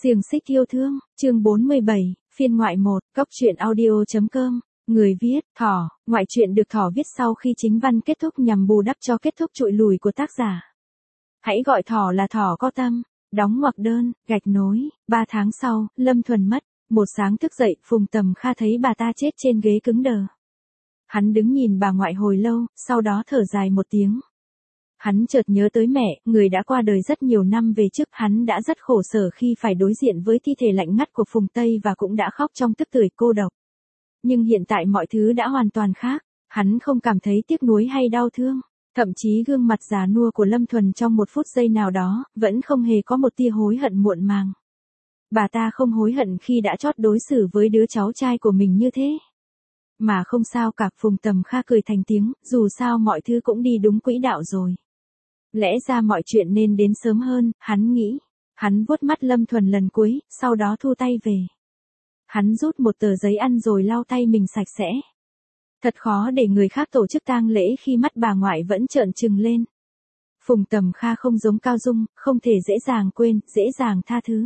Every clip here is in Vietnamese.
Xiềng xích yêu thương, chương 47, phiên ngoại 1, goctruyện audio.com, người viết, Thỏ, ngoại truyện được Thỏ viết sau khi chính văn kết thúc nhằm bù đắp cho kết thúc trụi lùi của tác giả. Hãy gọi Thỏ là Thỏ có tâm, đóng ngoặc đơn, gạch nối, 3 tháng sau, Lâm Thuần mất, một sáng thức dậy, Phùng Tầm Kha thấy bà ta chết trên ghế cứng đờ. Hắn đứng nhìn bà ngoại hồi lâu, sau đó thở dài một tiếng. Hắn chợt nhớ tới mẹ, người đã qua đời rất nhiều năm về trước, hắn đã rất khổ sở khi phải đối diện với thi thể lạnh ngắt của Phùng Tây và cũng đã khóc trong tức tưởi cô độc. Nhưng hiện tại mọi thứ đã hoàn toàn khác, hắn không cảm thấy tiếc nuối hay đau thương, thậm chí gương mặt già nua của Lâm Thuần trong một phút giây nào đó, vẫn không hề có một tia hối hận muộn màng. Bà ta không hối hận khi đã chót đối xử với đứa cháu trai của mình như thế. Mà không sao cả, Phùng Tầm Kha cười thành tiếng, dù sao mọi thứ cũng đi đúng quỹ đạo rồi. Lẽ ra mọi chuyện nên đến sớm hơn, hắn nghĩ. Hắn vuốt mắt Lâm Thuần lần cuối, sau đó thu tay về. Hắn rút một tờ giấy ăn rồi lau tay mình sạch sẽ. Thật khó để người khác tổ chức tang lễ khi mắt bà ngoại vẫn trợn trừng lên. Phùng Tầm Kha không giống Cao Dung, không thể dễ dàng quên, dễ dàng tha thứ.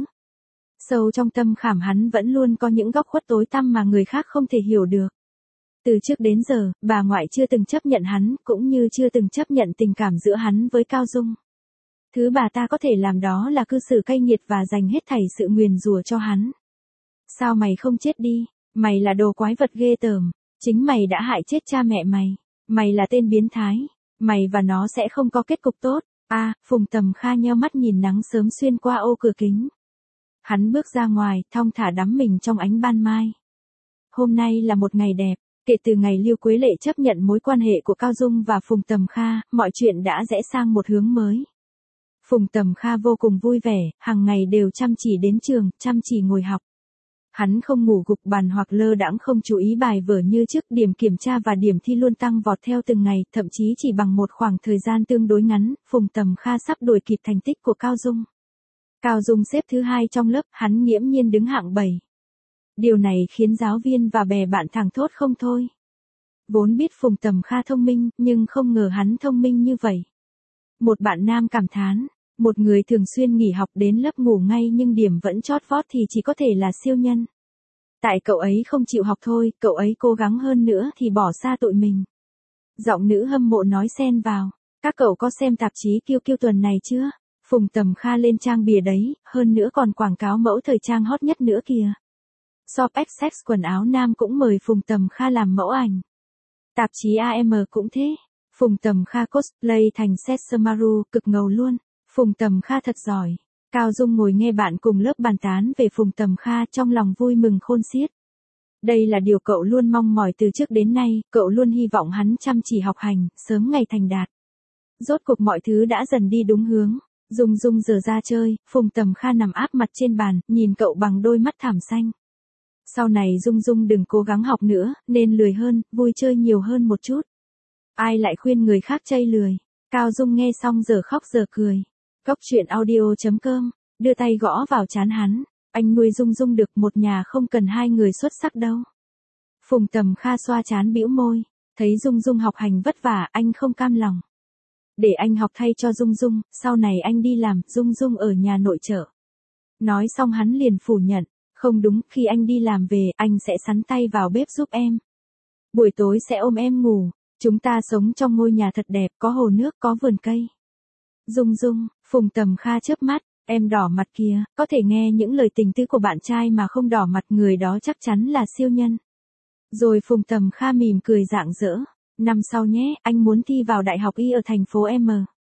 Sâu trong tâm khảm hắn vẫn luôn có những góc khuất tối tăm mà người khác không thể hiểu được. Từ trước đến giờ, bà ngoại chưa từng chấp nhận hắn, cũng như chưa từng chấp nhận tình cảm giữa hắn với Cao Dung. Thứ bà ta có thể làm đó là cư xử cay nghiệt và dành hết thảy sự nguyền rủa cho hắn. Sao mày không chết đi? Mày là đồ quái vật ghê tởm. Chính mày đã hại chết cha mẹ mày. Mày là tên biến thái. Mày và nó sẽ không có kết cục tốt. Phùng Tầm Kha nheo mắt nhìn nắng sớm xuyên qua ô cửa kính. Hắn bước ra ngoài, thong thả đắm mình trong ánh ban mai. Hôm nay là một ngày đẹp. Kể từ ngày Lưu Quế Lệ chấp nhận mối quan hệ của Cao Dung và Phùng Tầm Kha, mọi chuyện đã rẽ sang một hướng mới. Phùng Tầm Kha vô cùng vui vẻ, hàng ngày đều chăm chỉ đến trường, chăm chỉ ngồi học. Hắn không ngủ gục bàn hoặc lơ đãng không chú ý bài vở như trước, điểm kiểm tra và điểm thi luôn tăng vọt theo từng ngày, thậm chí chỉ bằng một khoảng thời gian tương đối ngắn, Phùng Tầm Kha sắp đuổi kịp thành tích của Cao Dung. Cao Dung xếp thứ 2 trong lớp, hắn nghiễm nhiên đứng hạng 7. Điều này khiến giáo viên và bè bạn thảng thốt không thôi. Vốn biết Phùng Tầm Kha thông minh, nhưng không ngờ hắn thông minh như vậy. Một bạn nam cảm thán, một người thường xuyên nghỉ học đến lớp ngủ ngay nhưng điểm vẫn chót vót thì chỉ có thể là siêu nhân. Tại cậu ấy không chịu học thôi, cậu ấy cố gắng hơn nữa thì bỏ xa tụi mình. Giọng nữ hâm mộ nói xen vào, các cậu có xem tạp chí Kiêu Kiêu tuần này chưa? Phùng Tầm Kha lên trang bìa đấy, hơn nữa còn quảng cáo mẫu thời trang hot nhất nữa kìa. Shop XX quần áo nam cũng mời Phùng Tầm Kha làm mẫu ảnh. Tạp chí AM cũng thế. Phùng Tầm Kha cosplay thành Sessamaru, cực ngầu luôn. Phùng Tầm Kha thật giỏi. Cao Dung ngồi nghe bạn cùng lớp bàn tán về Phùng Tầm Kha trong lòng vui mừng khôn xiết. Đây là điều cậu luôn mong mỏi từ trước đến nay, cậu luôn hy vọng hắn chăm chỉ học hành, sớm ngày thành đạt. Rốt cuộc mọi thứ đã dần đi đúng hướng. Dung Dung giờ ra chơi, Phùng Tầm Kha nằm áp mặt trên bàn, nhìn cậu bằng đôi mắt thảm xanh. Sau này Dung Dung đừng cố gắng học nữa, nên lười hơn, vui chơi nhiều hơn một chút. Ai lại khuyên người khác chây lười. Cao Dung nghe xong giờ khóc giờ cười. Goctruyện audio.com, đưa tay gõ vào trán hắn. Anh nuôi Dung Dung được, một nhà không cần hai người xuất sắc đâu. Phùng Tầm Kha xoa trán bĩu môi. Thấy Dung Dung học hành vất vả, anh không cam lòng. Để anh học thay cho Dung Dung, sau này anh đi làm, Dung Dung ở nhà nội trợ. Nói xong hắn liền phủ nhận. Không đúng, khi anh đi làm về, anh sẽ sắn tay vào bếp giúp em. Buổi tối sẽ ôm em ngủ. Chúng ta sống trong ngôi nhà thật đẹp, có hồ nước, có vườn cây. Dung Dung, Phùng Tầm Kha chớp mắt, em đỏ mặt kìa, có thể nghe những lời tình tứ của bạn trai mà không đỏ mặt, người đó chắc chắn là siêu nhân. Rồi Phùng Tầm Kha mỉm cười rạng rỡ. Năm sau nhé, anh muốn thi vào Đại học Y ở thành phố M.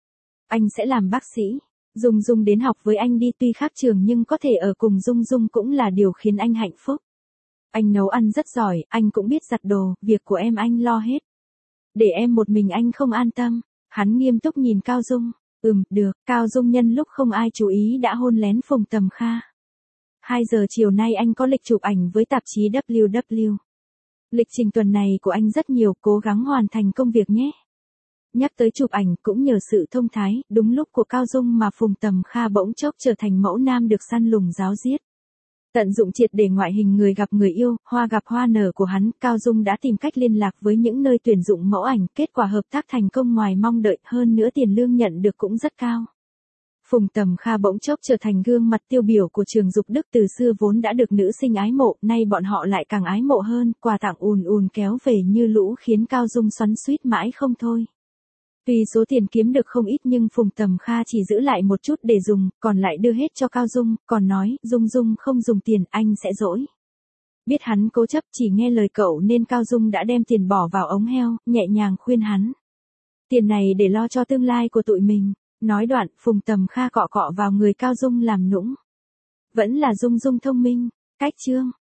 Anh sẽ làm bác sĩ. Dung Dung đến học với anh đi, tuy khác trường nhưng có thể ở cùng Dung Dung cũng là điều khiến anh hạnh phúc. Anh nấu ăn rất giỏi, anh cũng biết giặt đồ, việc của em anh lo hết. Để em một mình anh không an tâm. Hắn nghiêm túc nhìn Cao Dung. Được, Cao Dung nhân lúc không ai chú ý đã hôn lén Phùng Tầm Kha. 2 giờ chiều nay anh có lịch chụp ảnh với tạp chí WW. Lịch trình tuần này của anh rất nhiều, cố gắng hoàn thành công việc nhé. Nhắc tới chụp ảnh cũng nhờ sự thông thái, đúng lúc của Cao Dung mà Phùng Tầm Kha bỗng chốc trở thành mẫu nam được săn lùng ráo riết. Tận dụng triệt để ngoại hình người gặp người yêu, hoa gặp hoa nở của hắn, Cao Dung đã tìm cách liên lạc với những nơi tuyển dụng mẫu ảnh, kết quả hợp tác thành công ngoài mong đợi, hơn nữa tiền lương nhận được cũng rất cao. Phùng Tầm Kha bỗng chốc trở thành gương mặt tiêu biểu của trường Dục Đức, từ xưa vốn đã được nữ sinh ái mộ, nay bọn họ lại càng ái mộ hơn, quà tặng ùn ùn kéo về như lũ khiến Cao Dung xoắn xuýt mãi không thôi. Tuy số tiền kiếm được không ít nhưng Phùng Tầm Kha chỉ giữ lại một chút để dùng, còn lại đưa hết cho Cao Dung, còn nói, Dung Dung không dùng tiền anh sẽ dỗi. Biết hắn cố chấp chỉ nghe lời cậu nên Cao Dung đã đem tiền bỏ vào ống heo, nhẹ nhàng khuyên hắn. Tiền này để lo cho tương lai của tụi mình. Nói đoạn, Phùng Tầm Kha cọ cọ vào người Cao Dung làm nũng. Vẫn là Dung Dung thông minh. Cách chương.